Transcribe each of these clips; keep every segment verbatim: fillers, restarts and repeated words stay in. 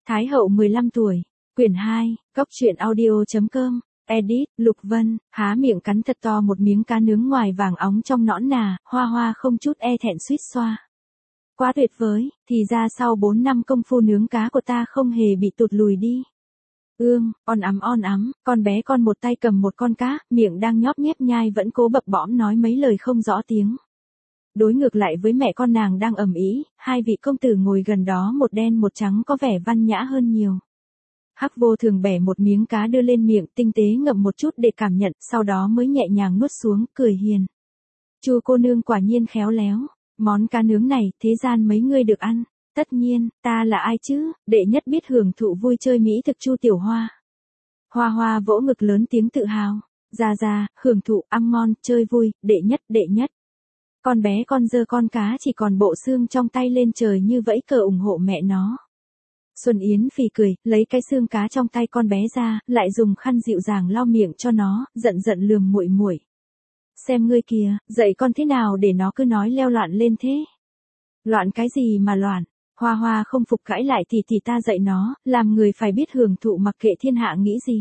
Thái hậu mười lăm tuổi, quyển hai, cốc truyện audio.com, edit, Lục Vân, há miệng cắn thật to một miếng cá nướng ngoài vàng óng trong nõn nà, Hoa Hoa không chút e thẹn suýt xoa. Quá tuyệt vời, thì ra sau bốn năm công phu nướng cá của ta không hề bị tụt lùi đi. Ương, on ắm on ắm, con bé con một tay cầm một con cá, miệng đang nhóp nhép nhai vẫn cố bập bõm nói mấy lời không rõ tiếng. Đối ngược lại với mẹ con nàng đang ầm ĩ, hai vị công tử ngồi gần đó một đen một trắng có vẻ văn nhã hơn nhiều. Hắc Vô Thường bẻ một miếng cá đưa lên miệng tinh tế ngậm một chút để cảm nhận, sau đó mới nhẹ nhàng nuốt xuống, cười hiền. Chu cô nương quả nhiên khéo léo, món cá nướng này thế gian mấy người được ăn. Tất nhiên, ta là ai chứ, đệ nhất biết hưởng thụ vui chơi mỹ thực Chu Tiểu Hoa. Hoa Hoa vỗ ngực lớn tiếng tự hào. Ra ra, hưởng thụ, ăn ngon, chơi vui, đệ nhất, đệ nhất. Con bé con giơ con cá chỉ còn bộ xương trong tay lên trời như vẫy cờ ủng hộ mẹ nó. Xuân Yến phì cười, lấy cái xương cá trong tay con bé ra, lại dùng khăn dịu dàng lau miệng cho nó, giận giận lườm muội muội. Xem ngươi kìa, dạy con thế nào để nó cứ nói leo loạn lên thế? Loạn cái gì mà loạn? Hoa Hoa không phục cãi lại thì thì ta dạy nó, làm người phải biết hưởng thụ mặc kệ thiên hạ nghĩ gì.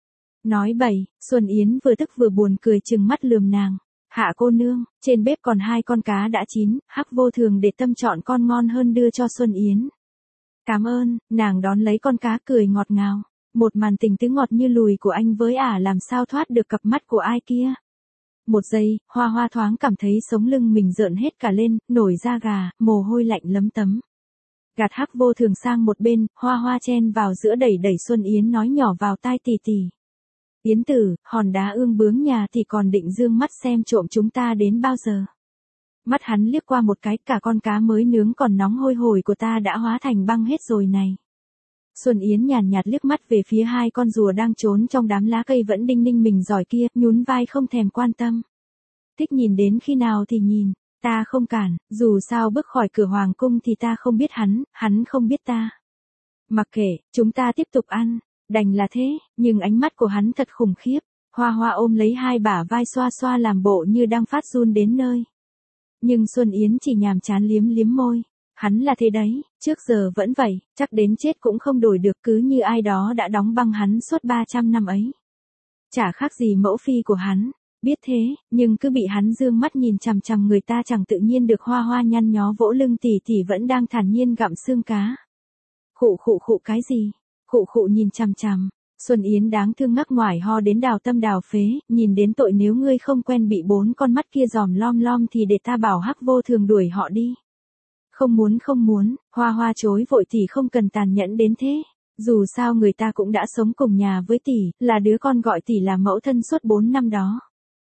Nói bậy, Xuân Yến vừa tức vừa buồn cười trừng mắt lườm nàng. Hạ cô nương, trên bếp còn hai con cá đã chín, Hắc Vô Thường để tâm chọn con ngon hơn đưa cho Xuân Yến. Cảm ơn, nàng đón lấy con cá cười ngọt ngào. Một màn tình tứ ngọt như lùi của anh với ả làm sao thoát được cặp mắt của ai kia. Một giây, Hoa Hoa thoáng cảm thấy sống lưng mình rợn hết cả lên, nổi da gà, mồ hôi lạnh lấm tấm. Gạt Hắc Vô Thường sang một bên, Hoa Hoa chen vào giữa đẩy đẩy Xuân Yến nói nhỏ vào tai tì tì. Yến tử, hòn đá ương bướng nhà thì còn định dương mắt xem trộm chúng ta đến bao giờ. Mắt hắn liếc qua một cái, cả con cá mới nướng còn nóng hôi hổi của ta đã hóa thành băng hết rồi này. Xuân Yến nhàn nhạt liếc mắt về phía hai con rùa đang trốn trong đám lá cây vẫn đinh ninh mình giỏi kia, nhún vai không thèm quan tâm. Thích nhìn đến khi nào thì nhìn, ta không cản, dù sao bước khỏi cửa hoàng cung thì ta không biết hắn, hắn không biết ta. Mặc kệ, chúng ta tiếp tục ăn, đành là thế, nhưng ánh mắt của hắn thật khủng khiếp. Hoa Hoa ôm lấy hai bả vai xoa xoa làm bộ như đang phát run đến nơi. Nhưng Xuân Yến chỉ nhàm chán liếm liếm môi. Hắn là thế đấy, trước giờ vẫn vậy, chắc đến chết cũng không đổi được, cứ như ai đó đã đóng băng hắn suốt ba trăm năm ấy. Chả khác gì mẫu phi của hắn, biết thế, nhưng cứ bị hắn dương mắt nhìn chằm chằm người ta chẳng tự nhiên được. Hoa Hoa nhăn nhó vỗ lưng tỉ tỉ vẫn đang thản nhiên gặm xương cá. Khụ khụ khụ cái gì? Khụ khụ nhìn chằm chằm. Xuân Yến đáng thương ngắc ngoải ho đến đào tâm đào phế, nhìn đến tội nếu ngươi không quen bị bốn con mắt kia dòm lom lom thì để ta bảo Hắc Vô Thường đuổi họ đi. Không muốn không muốn, Hoa Hoa chối vội tỷ không cần tàn nhẫn đến thế. Dù sao người ta cũng đã sống cùng nhà với tỷ, là đứa con gọi tỷ là mẫu thân suốt bốn năm đó.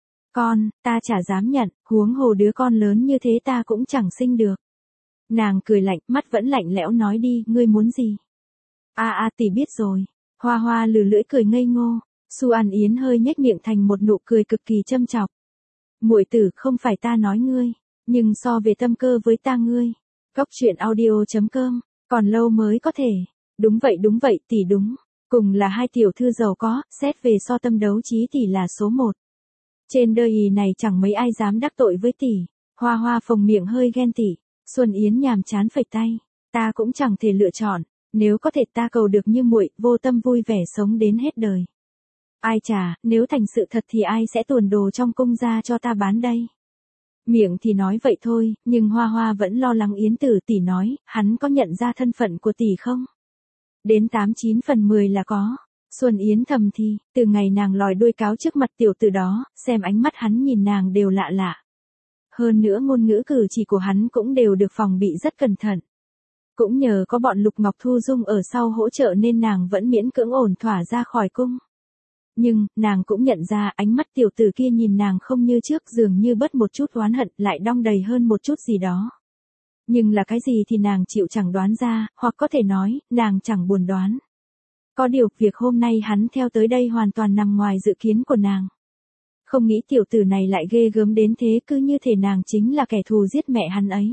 Con, ta chả dám nhận, huống hồ đứa con lớn như thế ta cũng chẳng sinh được. Nàng cười lạnh, mắt vẫn lạnh lẽo nói đi, ngươi muốn gì? A a à, tỷ biết rồi. Hoa Hoa lừ lưỡi cười ngây ngô, Su An Yến hơi nhếch miệng thành một nụ cười cực kỳ châm chọc. Muội tử, không phải ta nói ngươi, nhưng so về tâm cơ với ta ngươi. Cốc truyện audio.com, còn lâu mới có thể. Đúng vậy đúng vậy tỷ đúng. Cùng là hai tiểu thư giàu có, xét về so tâm đấu trí tỷ là số một. Trên đời này chẳng mấy ai dám đắc tội với tỷ. Hoa Hoa phồng miệng hơi ghen tị. Xuân Yến nhàm chán phẩy tay. Ta cũng chẳng thể lựa chọn. Nếu có thể ta cầu được như muội, vô tâm vui vẻ sống đến hết đời. Ai chà, nếu thành sự thật thì ai sẽ tuồn đồ trong cung ra cho ta bán đây? Miệng thì nói vậy thôi, nhưng Hoa Hoa vẫn lo lắng. Yến tử tỷ nói, hắn có nhận ra thân phận của tỷ không? Đến tám chín phần mười là có. Xuân Yến thầm thì, từ ngày nàng lòi đuôi cáo trước mặt tiểu tử đó, xem ánh mắt hắn nhìn nàng đều lạ lạ. Hơn nữa ngôn ngữ cử chỉ của hắn cũng đều được phòng bị rất cẩn thận. Cũng nhờ có bọn Lục Ngọc Thu Dung ở sau hỗ trợ nên nàng vẫn miễn cưỡng ổn thỏa ra khỏi cung. Nhưng, nàng cũng nhận ra ánh mắt tiểu tử kia nhìn nàng không như trước, dường như bớt một chút oán hận, lại đong đầy hơn một chút gì đó. Nhưng là cái gì thì nàng chịu chẳng đoán ra, hoặc có thể nói, nàng chẳng buồn đoán. Có điều, việc hôm nay hắn theo tới đây hoàn toàn nằm ngoài dự kiến của nàng. Không nghĩ tiểu tử này lại ghê gớm đến thế, cứ như thể nàng chính là kẻ thù giết mẹ hắn ấy.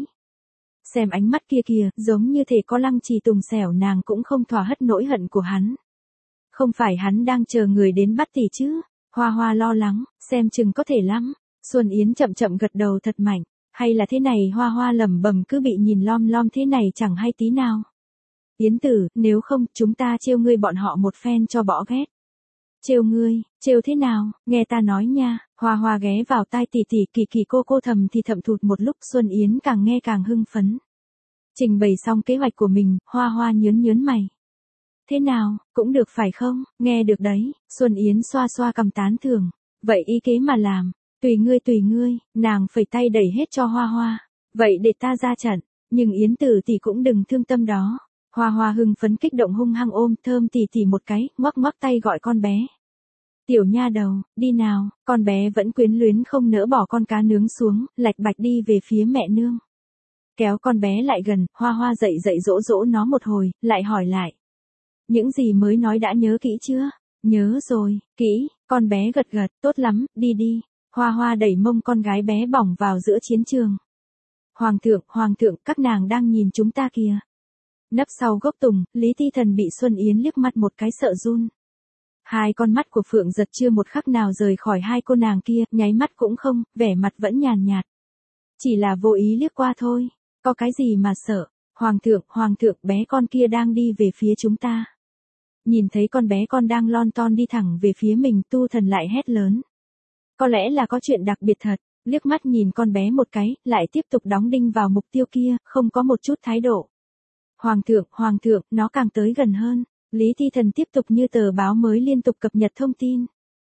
Xem ánh mắt kia kìa, giống như thể có lăng trì tùng xẻo, nàng cũng không thỏa hất nỗi hận của hắn. Không phải hắn đang chờ người đến bắt tỷ chứ? Hoa Hoa lo lắng, xem chừng có thể lắm. Xuân Yến chậm chậm gật đầu thật mạnh. Hay là thế này? Hoa Hoa lẩm bẩm, cứ bị nhìn lom lom thế này chẳng hay tí nào. Yến Tử, nếu không, chúng ta trêu ngươi bọn họ một phen cho bỏ ghét. Trêu ngươi, trêu thế nào, nghe ta nói nha. Hoa Hoa ghé vào tai tỷ tỷ Kỳ Kỳ cô cô thầm thì thầm thụt một lúc, Xuân Yến càng nghe càng hưng phấn. Trình bày xong kế hoạch của mình, Hoa Hoa nhớn nhớn mày. Thế nào, cũng được phải không, nghe được đấy, Xuân Yến xoa xoa cầm tán thưởng. Vậy ý kế mà làm, tùy ngươi tùy ngươi, nàng phẩy tay đẩy hết cho Hoa Hoa. Vậy để ta ra trận, nhưng Yến Tử tỷ cũng đừng thương tâm đó. Hoa Hoa hưng phấn kích động hung hăng ôm Thơm tỷ tỷ một cái, ngoắc ngoắc tay gọi con bé. Tiểu nha đầu, đi nào, con bé vẫn quyến luyến không nỡ bỏ con cá nướng xuống, lạch bạch đi về phía mẹ nương. Kéo con bé lại gần, Hoa Hoa dậy dậy dỗ dỗ nó một hồi, lại hỏi lại. Những gì mới nói đã nhớ kỹ chưa? Nhớ rồi, kỹ, con bé gật gật, tốt lắm, đi đi. Hoa Hoa đẩy mông con gái bé bỏng vào giữa chiến trường. Hoàng thượng, hoàng thượng, các nàng đang nhìn chúng ta kìa. Nấp sau gốc tùng, Lý Ti Thần bị Xuân Yến liếc mắt một cái sợ run. Hai con mắt của Phượng Giật chưa một khắc nào rời khỏi hai cô nàng kia, nháy mắt cũng không, vẻ mặt vẫn nhàn nhạt. Chỉ là vô ý liếc qua thôi, có cái gì mà sợ. Hoàng thượng, hoàng thượng, bé con kia đang đi về phía chúng ta. Nhìn thấy con bé con đang lon ton đi thẳng về phía mình, Tu Thần lại hét lớn. Có lẽ là có chuyện đặc biệt thật, liếc mắt nhìn con bé một cái, lại tiếp tục đóng đinh vào mục tiêu kia, không có một chút thái độ. Hoàng thượng, hoàng thượng, nó càng tới gần hơn. Lý Ti Thần tiếp tục như tờ báo mới liên tục cập nhật thông tin.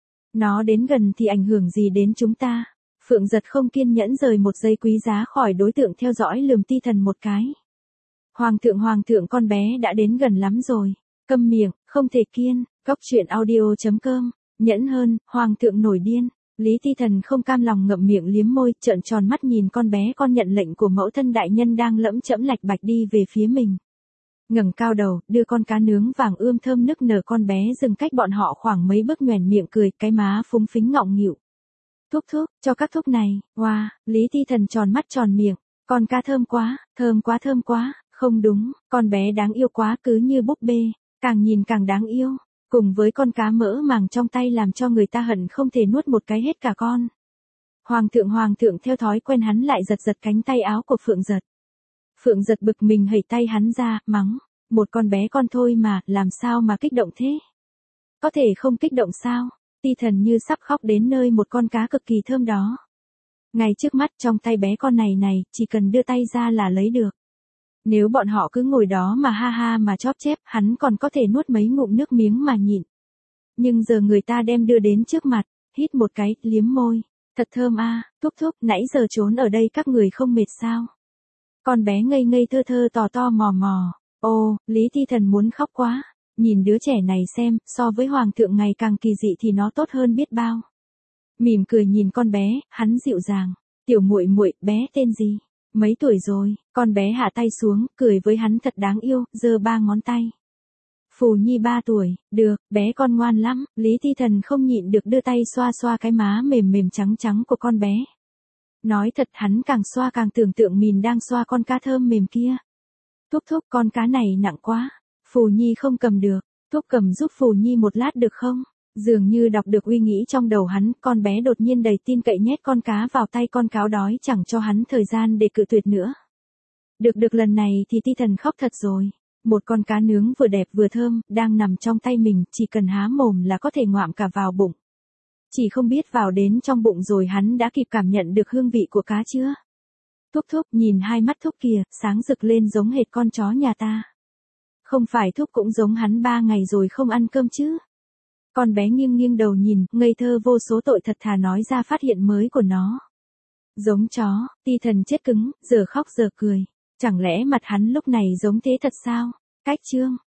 Nó đến gần thì ảnh hưởng gì đến chúng ta? Phượng Giật không kiên nhẫn rời một giây quý giá khỏi đối tượng theo dõi, lườm Ti Thần một cái. Hoàng thượng, hoàng thượng, con bé đã đến gần lắm rồi. Câm miệng, không thể kiên. Cóc truyện audio chấm com. Nhẫn hơn, hoàng thượng nổi điên. Lý Ti Thần không cam lòng ngậm miệng liếm môi, trợn tròn mắt nhìn con bé con nhận lệnh của mẫu thân đại nhân đang lẫm chẫm lạch bạch đi về phía mình. Ngẩng cao đầu, đưa con cá nướng vàng ươm thơm nức nở, con bé dừng cách bọn họ khoảng mấy bước, nhoẻn miệng cười, cái má phúng phính ngọng nghịu. Thúc thúc, cho các thúc này, wow, Lý Ti Thần tròn mắt tròn miệng, con cá thơm quá, thơm quá thơm quá, không đúng, con bé đáng yêu quá, cứ như búp bê, càng nhìn càng đáng yêu, cùng với con cá mỡ màng trong tay làm cho người ta hận không thể nuốt một cái hết cả con. Hoàng thượng, hoàng thượng, theo thói quen hắn lại giật giật cánh tay áo của Phượng Giật. Phượng Giật bực mình hẩy tay hắn ra, mắng, một con bé con thôi mà, làm sao mà kích động thế? Có thể không kích động sao? Ti Thần như sắp khóc đến nơi một con cá cực kỳ thơm đó. Ngay trước mắt, trong tay bé con này này, chỉ cần đưa tay ra là lấy được. Nếu bọn họ cứ ngồi đó mà ha ha mà chóp chép, hắn còn có thể nuốt mấy ngụm nước miếng mà nhịn. Nhưng giờ người ta đem đưa đến trước mặt, hít một cái, liếm môi. Thật thơm a, à, thúc thúc, nãy giờ trốn ở đây các người không mệt sao? Con bé ngây ngây thơ thơ tò to mò mò. Ô, Lý Ti Thần muốn khóc quá. Nhìn đứa trẻ này xem, so với hoàng thượng ngày càng kỳ dị thì nó tốt hơn biết bao. Mỉm cười nhìn con bé, hắn dịu dàng. Tiểu muội muội, bé tên gì? Mấy tuổi rồi? Con bé hạ tay xuống, cười với hắn thật đáng yêu, giơ ba ngón tay. Phù Nhi ba tuổi, được, bé con ngoan lắm. Lý Ti Thần không nhịn được đưa tay xoa xoa cái má mềm mềm trắng trắng của con bé. Nói thật, hắn càng xoa càng tưởng tượng mình đang xoa con cá thơm mềm kia. Thúc thúc, con cá này nặng quá. Phù Nhi không cầm được. Thúc cầm giúp Phù Nhi một lát được không? Dường như đọc được uy nghĩ trong đầu hắn, con bé đột nhiên đầy tin cậy nhét con cá vào tay con cáo đói, chẳng cho hắn thời gian để cự tuyệt nữa. Được được, lần này thì Ti Thần khóc thật rồi. Một con cá nướng vừa đẹp vừa thơm, đang nằm trong tay mình, chỉ cần há mồm là có thể ngoạm cả vào bụng. Chỉ không biết vào đến trong bụng rồi hắn đã kịp cảm nhận được hương vị của cá chưa? Thúc thúc, nhìn hai mắt thúc kìa, sáng rực lên giống hệt con chó nhà ta. Không phải thúc cũng giống hắn ba ngày rồi không ăn cơm chứ? Con bé nghiêng nghiêng đầu nhìn, ngây thơ vô số tội thật thà nói ra phát hiện mới của nó. Giống chó. Ti Thần chết cứng, giờ khóc giờ cười. Chẳng lẽ mặt hắn lúc này giống thế thật sao? Cách chương.